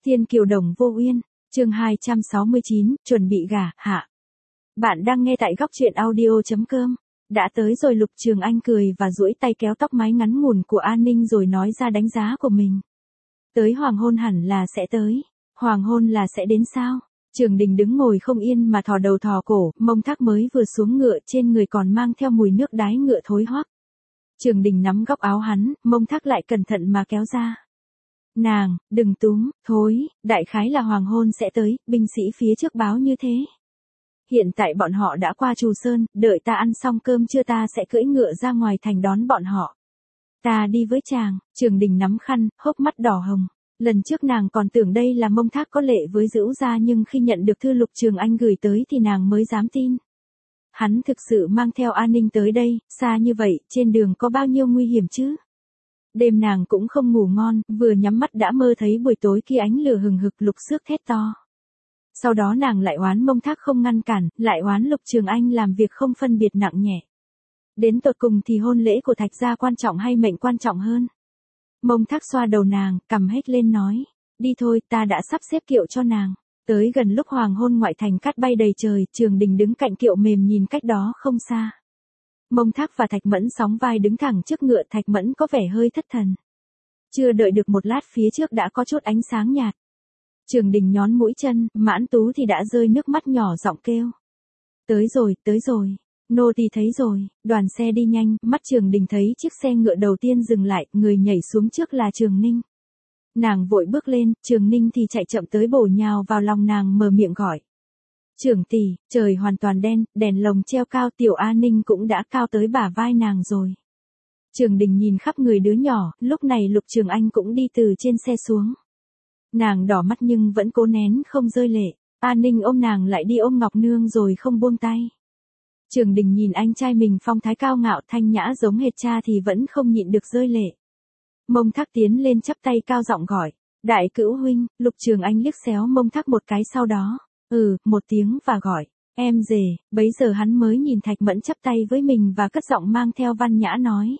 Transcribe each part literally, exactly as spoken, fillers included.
Thiên kiều đồng vô uyên, chương hai trăm sáu mươi chín, chuẩn bị gả, hạ. Bạn đang nghe tại góc truyện audio chấm com. Đã tới rồi. Lục Trường Anh cười và duỗi tay kéo tóc mái ngắn ngủn của An Ninh rồi nói ra đánh giá của mình. Tới hoàng hôn hẳn là sẽ tới. Hoàng hôn là sẽ đến sao? Trường Đình đứng ngồi không yên mà thò đầu thò cổ, mông thác mới vừa xuống ngựa trên người còn mang theo mùi nước đái ngựa thối hoắc. Trường Đình nắm góc áo hắn, mông thác lại cẩn thận mà kéo ra. Nàng, đừng túm, thối, đại khái là hoàng hôn sẽ tới, binh sĩ phía trước báo như thế. Hiện tại bọn họ đã qua Trù Sơn, đợi ta ăn xong cơm trưa ta sẽ cưỡi ngựa ra ngoài thành đón bọn họ. Ta đi với chàng. Trường Đình nắm khăn, hốc mắt đỏ hồng. Lần trước nàng còn tưởng đây là mông thác có lệ với Dữu gia, nhưng khi nhận được thư Lục Trường Anh gửi tới thì nàng mới dám tin. Hắn thực sự mang theo An Ninh tới đây, xa như vậy, trên đường có bao nhiêu nguy hiểm chứ? Đêm nàng cũng không ngủ ngon, vừa nhắm mắt đã mơ thấy buổi tối kia ánh lửa hừng hực lục xước thét to. Sau đó nàng lại oán mông thác không ngăn cản, lại oán Lục Trường Anh làm việc không phân biệt nặng nhẹ. Đến tột cùng thì hôn lễ của Thạch gia quan trọng hay mệnh quan trọng hơn? Mông thác xoa đầu nàng, cầm hết lên nói. Đi thôi, ta đã sắp xếp kiệu cho nàng. Tới gần lúc hoàng hôn ngoại thành cát bay đầy trời, Trường Đình đứng cạnh kiệu mềm nhìn cách đó không xa. Mông thác và Thạch Mẫn sóng vai đứng thẳng trước ngựa, Thạch Mẫn có vẻ hơi thất thần. Chưa đợi được một lát phía trước đã có chút ánh sáng nhạt. Trường Đình nhón mũi chân, Mãn Tú thì đã rơi nước mắt nhỏ giọng kêu. Tới rồi, tới rồi. Nô tỳ thấy rồi. Đoàn xe đi nhanh, mắt Trường Đình thấy chiếc xe ngựa đầu tiên dừng lại, người nhảy xuống trước là Trường Ninh. Nàng vội bước lên, Trường Ninh thì chạy chậm tới bổ nhào vào lòng nàng mở miệng gọi. Trưởng tỷ. Trời hoàn toàn đen, đèn lồng treo cao, Tiểu An Ninh cũng đã cao tới bả vai nàng rồi. Trường Đình nhìn khắp người đứa nhỏ, lúc này Lục Trường Anh cũng đi từ trên xe xuống. Nàng đỏ mắt nhưng vẫn cố nén không rơi lệ. An Ninh ôm nàng lại đi ôm Ngọc Nương rồi không buông tay. Trường Đình nhìn anh trai mình phong thái cao ngạo thanh nhã giống hệt cha thì vẫn không nhịn được rơi lệ. Mông thác tiến lên chắp tay cao giọng gọi. Đại cữu huynh. Lục Trường Anh liếc xéo mông thác một cái sau đó. Ừ, một tiếng và gọi. Em rể. Bấy giờ hắn mới nhìn Thạch Mẫn chắp tay với mình và cất giọng mang theo văn nhã nói.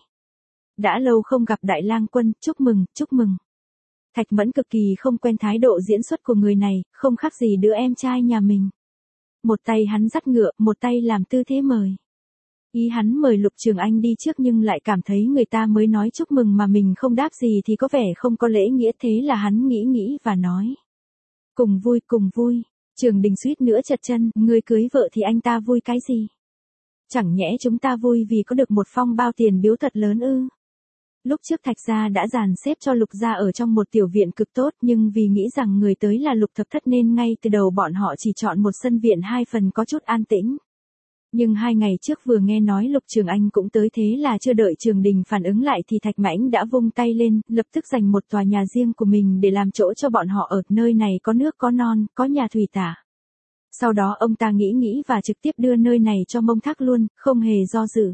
Đã lâu không gặp Đại Lang Quân, chúc mừng, chúc mừng. Thạch Mẫn cực kỳ không quen thái độ diễn xuất của người này, không khác gì đứa em trai nhà mình. Một tay hắn dắt ngựa, một tay làm tư thế mời. Ý hắn mời Lục Trường Anh đi trước nhưng lại cảm thấy người ta mới nói chúc mừng mà mình không đáp gì thì có vẻ không có lễ nghĩa, thế là hắn nghĩ nghĩ và nói. Cùng vui, cùng vui. Trường Đình suýt nữa chật chân, người cưới vợ thì anh ta vui cái gì? Chẳng nhẽ chúng ta vui vì có được một phong bao tiền biếu thật lớn ư? Lúc trước Thạch gia đã dàn xếp cho Lục gia ở trong một tiểu viện cực tốt, nhưng vì nghĩ rằng người tới là Lục Thập Thất nên ngay từ đầu bọn họ chỉ chọn một sân viện hai phần có chút an tĩnh. Nhưng hai ngày trước vừa nghe nói Lục Trường Anh cũng tới, thế là chưa đợi Trường Đình phản ứng lại thì Thạch Mãnh đã vung tay lên, lập tức dành một tòa nhà riêng của mình để làm chỗ cho bọn họ ở, nơi này có nước có non, có nhà thủy tả. Sau đó ông ta nghĩ nghĩ và trực tiếp đưa nơi này cho Mông Thác luôn, không hề do dự.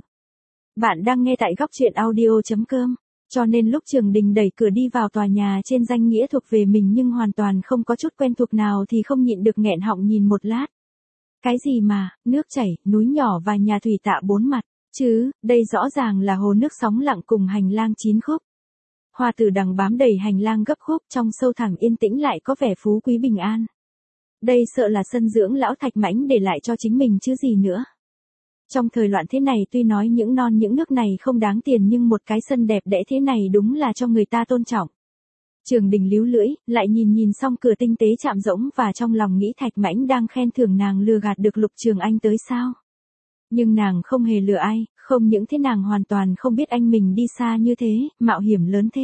Bạn đang nghe tại góc truyện audio chấm com. Cho nên lúc Trường Đình đẩy cửa đi vào tòa nhà trên danh nghĩa thuộc về mình nhưng hoàn toàn không có chút quen thuộc nào thì không nhịn được nghẹn họng nhìn một lát. Cái gì mà, nước chảy, núi nhỏ và nhà thủy tạ bốn mặt, chứ, đây rõ ràng là hồ nước sóng lặng cùng hành lang chín khúc. Hoa tử đằng bám đầy hành lang gấp khúc, trong sâu thẳm yên tĩnh lại có vẻ phú quý bình an. Đây sợ là sân dưỡng lão Thạch Mãnh để lại cho chính mình chứ gì nữa. Trong thời loạn thế này tuy nói những non những nước này không đáng tiền nhưng một cái sân đẹp đẽ thế này đúng là cho người ta tôn trọng. Trường Đình líu lưỡi, lại nhìn nhìn xong cửa tinh tế chạm rỗng và trong lòng nghĩ Thạch Mãnh đang khen thưởng nàng lừa gạt được Lục Trường Anh tới sao. Nhưng nàng không hề lừa ai, không những thế nàng hoàn toàn không biết anh mình đi xa như thế, mạo hiểm lớn thế.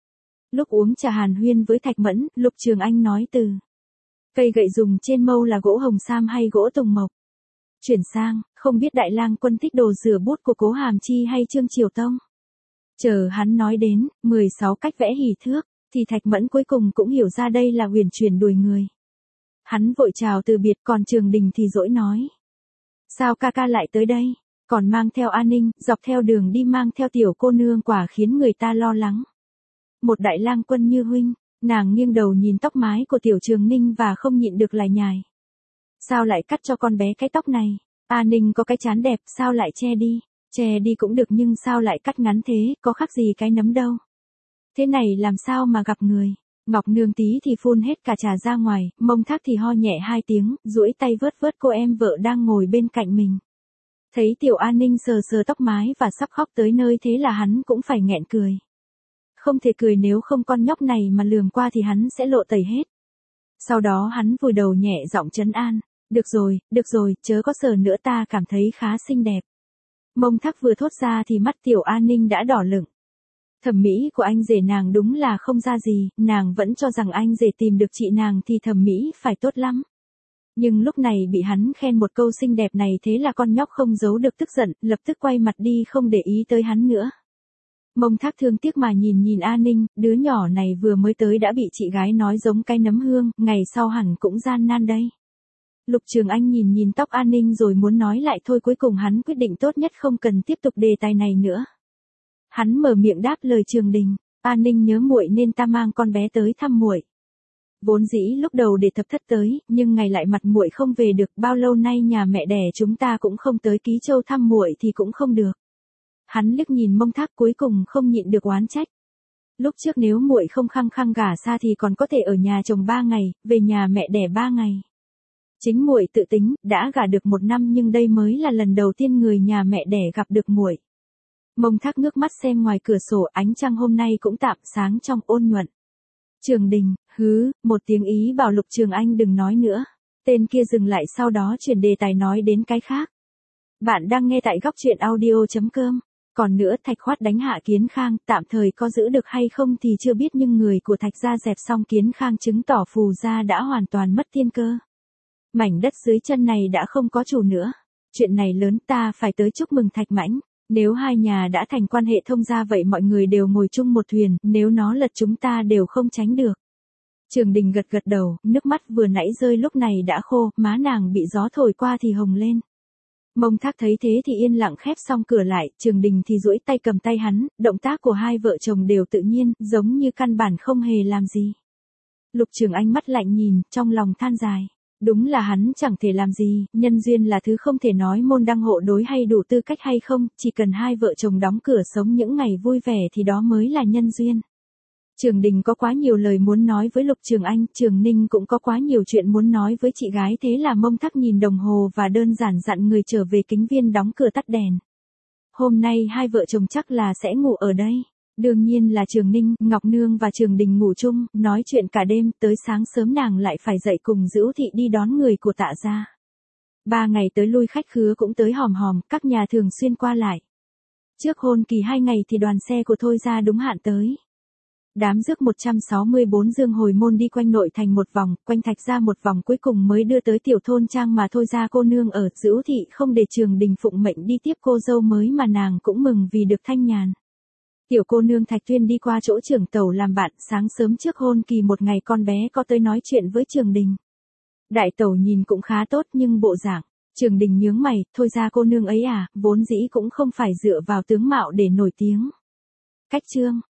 Lúc uống trà hàn huyên với Thạch Mẫn, Lục Trường Anh nói từ. Cây gậy dùng trên mâu là gỗ hồng sam hay gỗ tùng mộc? Chuyển sang, không biết Đại Lang Quân thích đồ rửa bút của Cố Hàm Chi hay Trương Triều Tông. Chờ hắn nói đến, mười sáu cách vẽ hỉ thước, thì Thạch Mẫn cuối cùng cũng hiểu ra đây là huyền chuyển đuổi người. Hắn vội chào từ biệt, còn Trường Đình thì dỗi nói. Sao ca ca lại tới đây, còn mang theo An Ninh, dọc theo đường đi mang theo tiểu cô nương quả khiến người ta lo lắng. Một Đại Lang Quân như huynh, nàng nghiêng đầu nhìn tóc mái của tiểu Trường Ninh và không nhịn được lải nhải. Sao lại cắt cho con bé cái tóc này? An Ninh có cái trán đẹp, sao lại che đi? Che đi cũng được nhưng sao lại cắt ngắn thế, có khác gì cái nấm đâu. Thế này làm sao mà gặp người? Ngọc Nương tí thì phun hết cả trà ra ngoài, Mông Thác thì ho nhẹ hai tiếng, duỗi tay vớt vớt cô em vợ đang ngồi bên cạnh mình. Thấy Tiểu An Ninh sờ sờ tóc mái và sắp khóc tới nơi thế là hắn cũng phải nghẹn cười. Không thể cười nếu không con nhóc này mà lườm qua thì hắn sẽ lộ tẩy hết. Sau đó hắn vùi đầu nhẹ giọng trấn an, được rồi, được rồi, chớ có sờ nữa ta cảm thấy khá xinh đẹp. Mông Thác vừa thốt ra thì mắt Tiểu An Ninh đã đỏ lửng. Thẩm mỹ của anh rể nàng đúng là không ra gì, nàng vẫn cho rằng anh rể tìm được chị nàng thì thẩm mỹ phải tốt lắm. Nhưng lúc này bị hắn khen một câu xinh đẹp này thế là con nhóc không giấu được tức giận, lập tức quay mặt đi không để ý tới hắn nữa. Mông Thác thương tiếc mà nhìn nhìn An Ninh, đứa nhỏ này vừa mới tới đã bị chị gái nói giống cái nấm hương, ngày sau hẳn cũng gian nan đây. Lục Trường Anh nhìn nhìn tóc An Ninh rồi muốn nói lại thôi, cuối cùng hắn quyết định tốt nhất không cần tiếp tục đề tài này nữa. Hắn mở miệng đáp lời Trường Đình, An Ninh nhớ muội nên ta mang con bé tới thăm muội. Vốn dĩ lúc đầu để thập thất tới, nhưng ngày lại mặt muội không về được, bao lâu nay nhà mẹ đẻ chúng ta cũng không tới Ký Châu thăm muội thì cũng không được. Hắn liếc nhìn Mông Thác cuối cùng không nhịn được oán trách. Lúc trước nếu muội không khăng khăng gả xa thì còn có thể ở nhà chồng ba ngày, về nhà mẹ đẻ ba ngày. Chính muội tự tính, đã gả được một năm nhưng đây mới là lần đầu tiên người nhà mẹ đẻ gặp được muội. Mông Thác ngước mắt xem ngoài cửa sổ, ánh trăng hôm nay cũng tạm sáng trong ôn nhuận. Trường Đình, hứ, một tiếng ý bảo Lục Trường Anh đừng nói nữa. Tên kia dừng lại sau đó chuyển đề tài nói đến cái khác. Bạn đang nghe tại góc truyện audio chấm com. Còn nữa Thạch Khoát đánh hạ Kiến Khang, tạm thời có giữ được hay không thì chưa biết nhưng người của Thạch gia dẹp xong Kiến Khang chứng tỏ Phù gia đã hoàn toàn mất thiên cơ. Mảnh đất dưới chân này đã không có chủ nữa. Chuyện này lớn, ta phải tới chúc mừng Thạch Mãnh. Nếu hai nhà đã thành quan hệ thông gia vậy mọi người đều ngồi chung một thuyền, nếu nó lật chúng ta đều không tránh được. Trường Đình gật gật đầu, nước mắt vừa nãy rơi lúc này đã khô, má nàng bị gió thổi qua thì hồng lên. Mông Thác thấy thế thì yên lặng khép xong cửa lại, Trường Đình thì duỗi tay cầm tay hắn, động tác của hai vợ chồng đều tự nhiên, giống như căn bản không hề làm gì. Lục Trường Anh mắt lạnh nhìn, trong lòng than dài. Đúng là hắn chẳng thể làm gì, nhân duyên là thứ không thể nói môn đăng hộ đối hay đủ tư cách hay không, chỉ cần hai vợ chồng đóng cửa sống những ngày vui vẻ thì đó mới là nhân duyên. Trường Đình có quá nhiều lời muốn nói với Lục Trường Anh, Trường Ninh cũng có quá nhiều chuyện muốn nói với chị gái thế là Mông Thác nhìn đồng hồ và đơn giản dặn người trở về Kính Viên đóng cửa tắt đèn. Hôm nay hai vợ chồng chắc là sẽ ngủ ở đây. Đương nhiên là Trường Ninh, Ngọc Nương và Trường Đình ngủ chung, nói chuyện cả đêm, tới sáng sớm nàng lại phải dậy cùng Dữu Thị đi đón người của Tạ gia. Ba ngày tới lui khách khứa cũng tới hòm hòm, các nhà thường xuyên qua lại. Trước hôn kỳ hai ngày thì đoàn xe của Thôi gia đúng hạn tới. Đám rước một trăm sáu mươi bốn dương hồi môn đi quanh nội thành một vòng, quanh Thạch gia một vòng cuối cùng mới đưa tới tiểu thôn trang mà Thôi gia cô nương ở. Dữu Thị không để Trường Đình phụng mệnh đi tiếp cô dâu mới mà nàng cũng mừng vì được thanh nhàn. Tiểu cô nương Thạch Tuyên đi qua chỗ trưởng tẩu làm bạn, sáng sớm trước hôn kỳ một ngày con bé có tới nói chuyện với Trường Đình. Đại tẩu nhìn cũng khá tốt nhưng bộ dạng, Trường Đình nhướng mày, Thôi ra cô nương ấy à, vốn dĩ cũng không phải dựa vào tướng mạo để nổi tiếng. Cách chương,